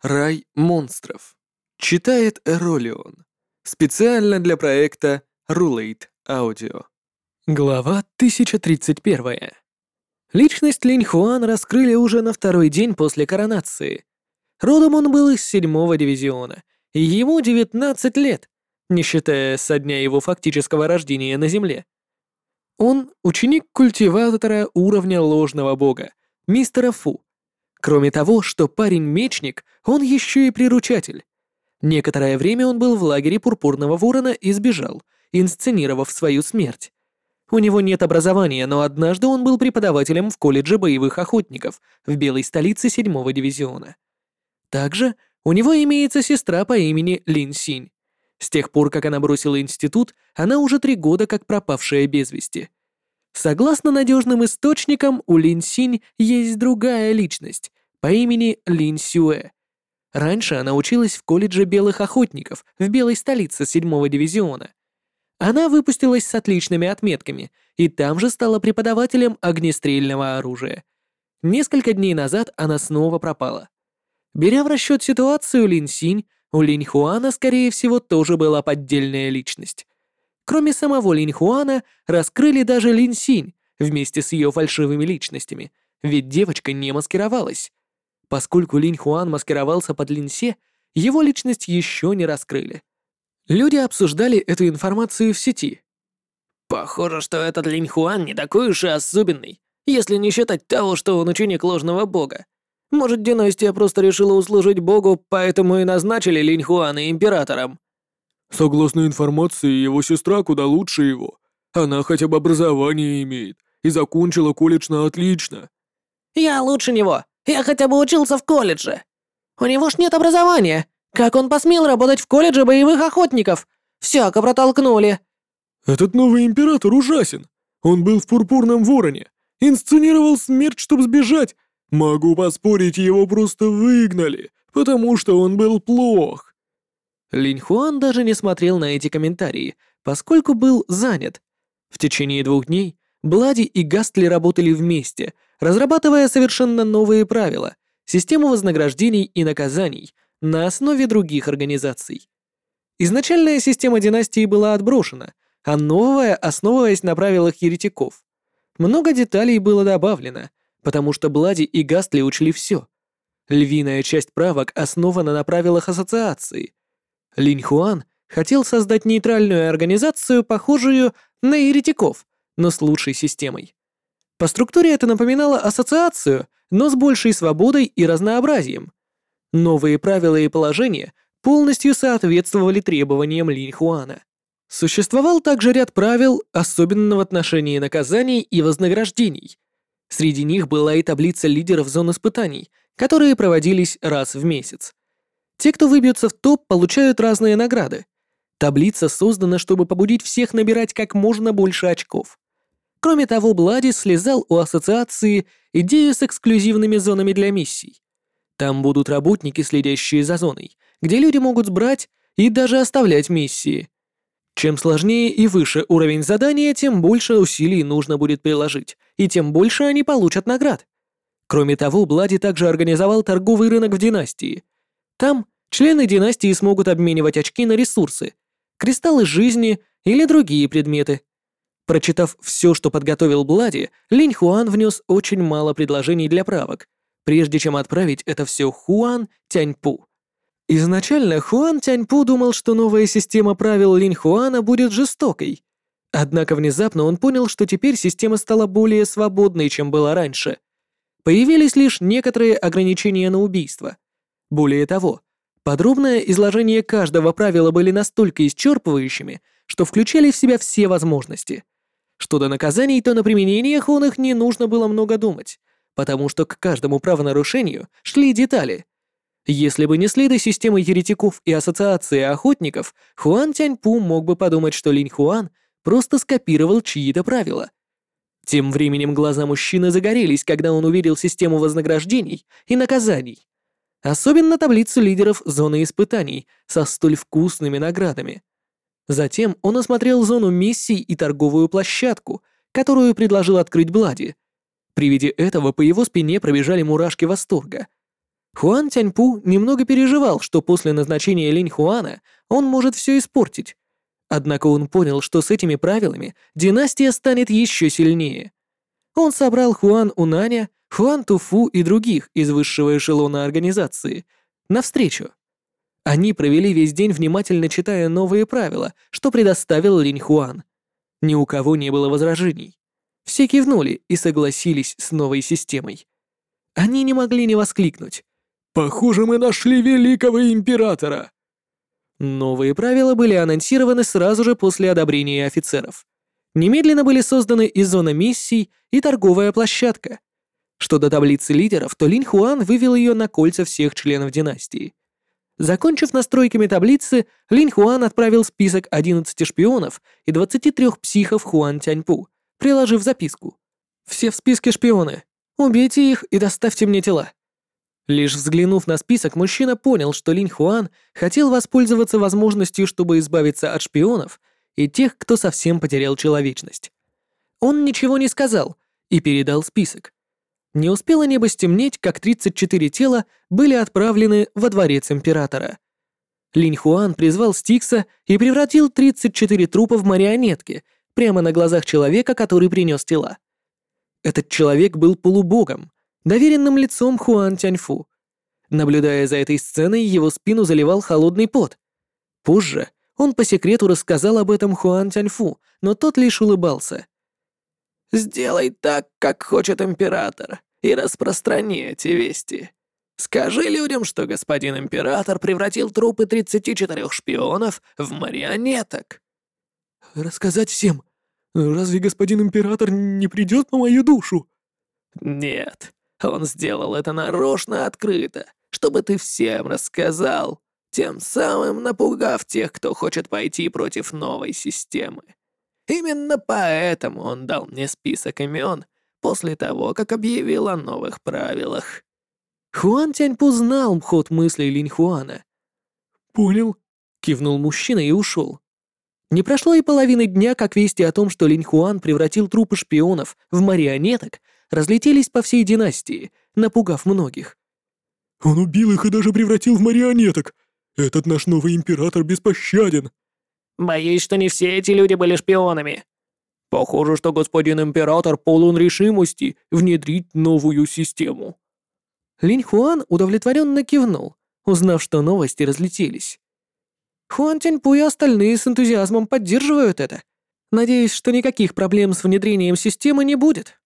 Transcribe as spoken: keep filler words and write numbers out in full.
Рай монстров. Читает Эролион. Специально для проекта Rulate Audio. Глава тысяча тридцать один. Личность Линь Хуан раскрыли уже на второй день после коронации. Родом он был из седьмого дивизиона, и ему девятнадцать лет, не считая со дня его фактического рождения на Земле. Он ученик культиватора уровня ложного бога, мистера Фу. Кроме того, что парень-мечник, он еще и приручатель. Некоторое время он был в лагере Пурпурного Ворона и сбежал, инсценировав свою смерть. У него нет образования, но однажды он был преподавателем в колледже боевых охотников в белой столице седьмого дивизиона. Также у него имеется сестра по имени Лин Синь. С тех пор, как она бросила институт, она уже три года как пропавшая без вести. Согласно надежным источникам, у Лин Синь есть другая личность по имени Лин Сюэ. Раньше она училась в колледже белых охотников в белой столице седьмого дивизиона. Она выпустилась с отличными отметками и там же стала преподавателем огнестрельного оружия. Несколько дней назад она снова пропала. Беря в расчет ситуацию Лин Синь, у Линь Хуана, скорее всего, тоже была поддельная личность. Кроме самого Линь Хуана, раскрыли даже Лин Синь вместе с ее фальшивыми личностями, ведь девочка не маскировалась. Поскольку Линь Хуан маскировался под Лин Се, его личность еще не раскрыли. Люди обсуждали эту информацию в сети. Похоже, что этот Линь Хуан не такой уж и особенный, если не считать того, что он ученик ложного бога. Может, династия просто решила услужить богу, поэтому и назначили Линь Хуана императором. Согласно информации, его сестра куда лучше его. Она хотя бы образование имеет и закончила колледж на отлично. Я лучше него. Я хотя бы учился в колледже. У него ж нет образования. Как он посмел работать в колледже боевых охотников? Всяко протолкнули. Этот новый император ужасен. Он был в Пурпурном Вороне. Инсценировал смерть, чтобы сбежать. Могу поспорить, его просто выгнали, потому что он был плох. Линь Хуан даже не смотрел на эти комментарии, поскольку был занят. В течение двух дней Блади и Гастли работали вместе, разрабатывая совершенно новые правила, систему вознаграждений и наказаний на основе других организаций. Изначальная система династии была отброшена, а новая, основываясь на правилах еретиков. Много деталей было добавлено, потому что Блади и Гастли учли все. Львиная часть правок основана на правилах ассоциации. Линь Хуан хотел создать нейтральную организацию, похожую на еретиков, но с лучшей системой. По структуре это напоминало ассоциацию, но с большей свободой и разнообразием. Новые правила и положения полностью соответствовали требованиям Линь Хуана. Существовал также ряд правил, особенно в отношении наказаний и вознаграждений. Среди них была и таблица лидеров зон испытаний, которые проводились раз в месяц. Те, кто выбьется в топ, получают разные награды. Таблица создана, чтобы побудить всех набирать как можно больше очков. Кроме того, Блади слезал у ассоциации идею с эксклюзивными зонами для миссий. Там будут работники, следящие за зоной, где люди могут брать и даже оставлять миссии. Чем сложнее и выше уровень задания, тем больше усилий нужно будет приложить, и тем больше они получат наград. Кроме того, Блади также организовал торговый рынок в династии. Там члены династии смогут обменивать очки на ресурсы, кристаллы жизни или другие предметы. Прочитав все, что подготовил Блади, Линь Хуан внес очень мало предложений для правок, прежде чем отправить это все Хуан Тяньпу. Изначально Хуан Тяньпу думал, что новая система правил Линь Хуана будет жестокой. Однако внезапно он понял, что теперь система стала более свободной, чем была раньше. Появились лишь некоторые ограничения на убийство. Более того, подробное изложение каждого правила были настолько исчерпывающими, что включали в себя все возможности. Что до наказаний, то на применениях он их не нужно было много думать, потому что к каждому правонарушению шли детали. Если бы не следы системы еретиков и ассоциации охотников, Хуан Тяньпу мог бы подумать, что Линь Хуан просто скопировал чьи-то правила. Тем временем глаза мужчины загорелись, когда он увидел систему вознаграждений и наказаний. Особенно таблицу лидеров зоны испытаний со столь вкусными наградами. Затем он осмотрел зону миссий и торговую площадку, которую предложил открыть Блади. При виде этого по его спине пробежали мурашки восторга. Хуан Тяньпу немного переживал, что после назначения Линь Хуана он может все испортить. Однако он понял, что с этими правилами династия станет еще сильнее. Он собрал Хуан Унаня, Хуан Туфу и других из высшего эшелона организации на встречу. Они провели весь день, внимательно читая новые правила, что предоставил Линь Хуан. Ни у кого не было возражений. Все кивнули и согласились с новой системой. Они не могли не воскликнуть: «Похоже, мы нашли великого императора!» Новые правила были анонсированы сразу же после одобрения офицеров. Немедленно были созданы и зона миссий, и торговая площадка. Что до таблицы лидеров, то Линь Хуан вывел ее на кольца всех членов династии. Закончив настройками таблицы, Линь Хуан отправил список одиннадцати шпионов и двадцати трёх психов Хуан Тяньпу, приложив записку: «Все в списке шпионы. Убейте их и доставьте мне тела». Лишь взглянув на список, мужчина понял, что Линь Хуан хотел воспользоваться возможностью, чтобы избавиться от шпионов и тех, кто совсем потерял человечность. Он ничего не сказал и передал список. Не успело небо стемнеть, как тридцать четыре тела были отправлены во дворец императора. Линь Хуан призвал Стикса и превратил тридцать четыре трупа в марионетки прямо на глазах человека, который принес тела. Этот человек был полубогом, доверенным лицом Хуан Тяньфу. Наблюдая за этой сценой, его спину заливал холодный пот. Позже он по секрету рассказал об этом Хуан Тяньфу, но тот лишь улыбался. «Сделай так, как хочет император, и распространи эти вести. Скажи людям, что господин император превратил трупы тридцати четырёх шпионов в марионеток». «Рассказать всем? Разве господин император не придет по мою душу?» «Нет, он сделал это нарочно открыто, чтобы ты всем рассказал, тем самым напугав тех, кто хочет пойти против новой системы. Именно поэтому он дал мне список имен после того, как объявил о новых правилах». Хуан Тяньпу знал ход мыслей Линь Хуана. «Понял», — кивнул мужчина и ушел. Не прошло и половины дня, как вести о том, что Линь Хуан превратил трупы шпионов в марионеток, разлетелись по всей династии, напугав многих. «Он убил их и даже превратил в марионеток. Этот наш новый император беспощаден». «Боюсь, что не все эти люди были шпионами». «Похоже, что господин император полон решимости внедрить новую систему». Линь Хуан удовлетворенно кивнул, узнав, что новости разлетелись. Хуан Тяньпу и остальные с энтузиазмом поддерживают это. Надеюсь, что никаких проблем с внедрением системы не будет.